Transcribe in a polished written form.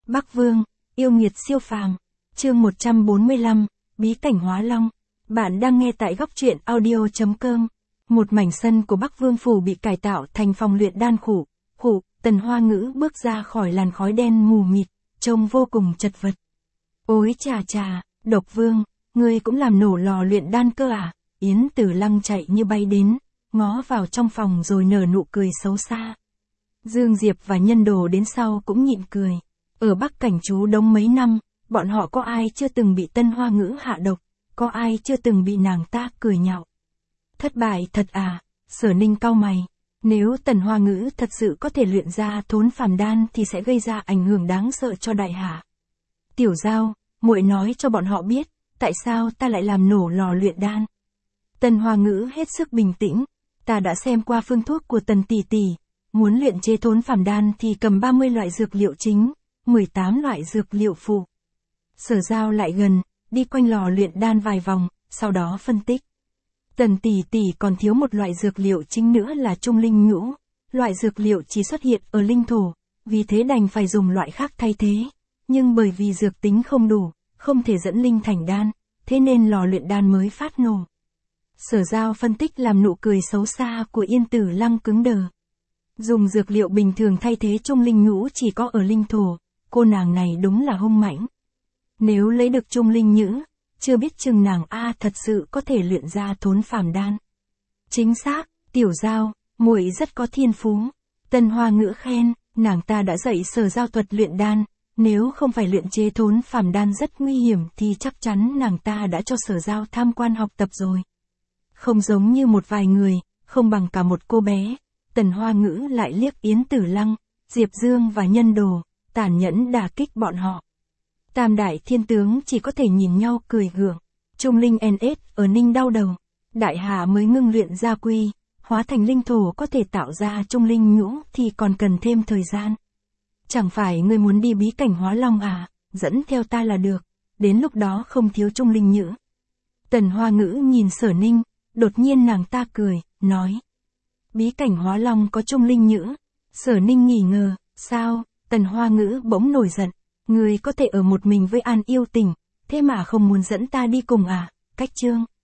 Bắc Vương, yêu nghiệt siêu phàm. Chương 145, Bí cảnh Hóa Long. Bạn đang nghe tại góc truyện audio.com. Một mảnh sân của Bắc Vương phủ bị cải tạo thành phòng luyện đan khủ. Tần Hoa Ngữ bước ra khỏi làn khói đen mù mịt, trông vô cùng chật vật. Ôi chà, Độc Vương, ngươi cũng làm nổ lò luyện đan cơ à? Yến Tử Lăng chạy như bay đến, ngó vào trong phòng rồi nở nụ cười xấu xa. Dương Diệp và Nhân Đồ đến sau cũng nhịn cười. Ở Bắc Cảnh trú đông mấy năm, bọn họ có ai chưa từng bị Tân Hoa Ngữ hạ độc, có ai chưa từng bị nàng ta cười nhạo. Thất bại thật à? Sở Ninh cau mày. Nếu Tần Hoa Ngữ thật sự có thể luyện ra thốn phàm đan thì sẽ gây ra ảnh hưởng đáng sợ cho đại hạ. Tiểu Giao, muội nói cho bọn họ biết, tại sao ta lại làm nổ lò luyện đan. Tần Hoa Ngữ hết sức bình tĩnh, ta đã xem qua phương thuốc của Tần tỷ tỷ, muốn luyện chế thốn phàm đan thì cầm 30 loại dược liệu chính, 18 loại dược liệu phụ. Sở Giao lại gần, đi quanh lò luyện đan vài vòng, sau đó phân tích. Tần tỷ tỷ còn thiếu một loại dược liệu chính nữa là trung linh nhũ, loại dược liệu chỉ xuất hiện ở linh thổ, vì thế đành phải dùng loại khác thay thế, nhưng bởi vì dược tính không đủ, không thể dẫn linh thành đan, thế nên lò luyện đan mới phát nổ. Sở Giao phân tích làm nụ cười xấu xa của Yên Tử Lăng cứng đờ. Dùng dược liệu bình thường thay thế trung linh nhũ chỉ có ở linh thổ, cô nàng này đúng là hung mãnh. Nếu lấy được trung linh nhũ, chưa biết chừng nàng thật sự có thể luyện ra thốn phàm đan. Chính xác, Tiểu Giao, muội rất có thiên phú. Tần Hoa Ngữ khen, nàng ta đã dạy Sở Giao thuật luyện đan, nếu không phải luyện chế thốn phàm đan rất nguy hiểm thì chắc chắn nàng ta đã cho Sở Giao tham quan học tập rồi. Không giống như một vài người, không bằng cả một cô bé. Tần Hoa Ngữ lại liếc Yến Tử Lăng, Diệp Dương và Nhân Đồ, tàn nhẫn đả kích bọn họ. Tam đại thiên tướng chỉ có thể nhìn nhau cười gượng. Trung linh NS ở Ninh đau đầu. Đại hạ mới ngưng luyện gia quy, hóa thành linh thổ có thể tạo ra trung linh nhũ thì còn cần thêm thời gian. Chẳng phải ngươi muốn đi bí cảnh Hóa Long à? Dẫn theo ta là được, đến lúc đó không thiếu trung linh nhũ. Tần Hoa Ngữ nhìn Sở Ninh, đột nhiên nàng ta cười, nói. Bí cảnh Hóa Long có trung linh nhũ. Sở Ninh nghi ngờ, sao? Tần Hoa Ngữ bỗng nổi giận. Ngươi có thể ở một mình với An Yêu Tình, thế mà không muốn dẫn ta đi cùng à? Cách chương.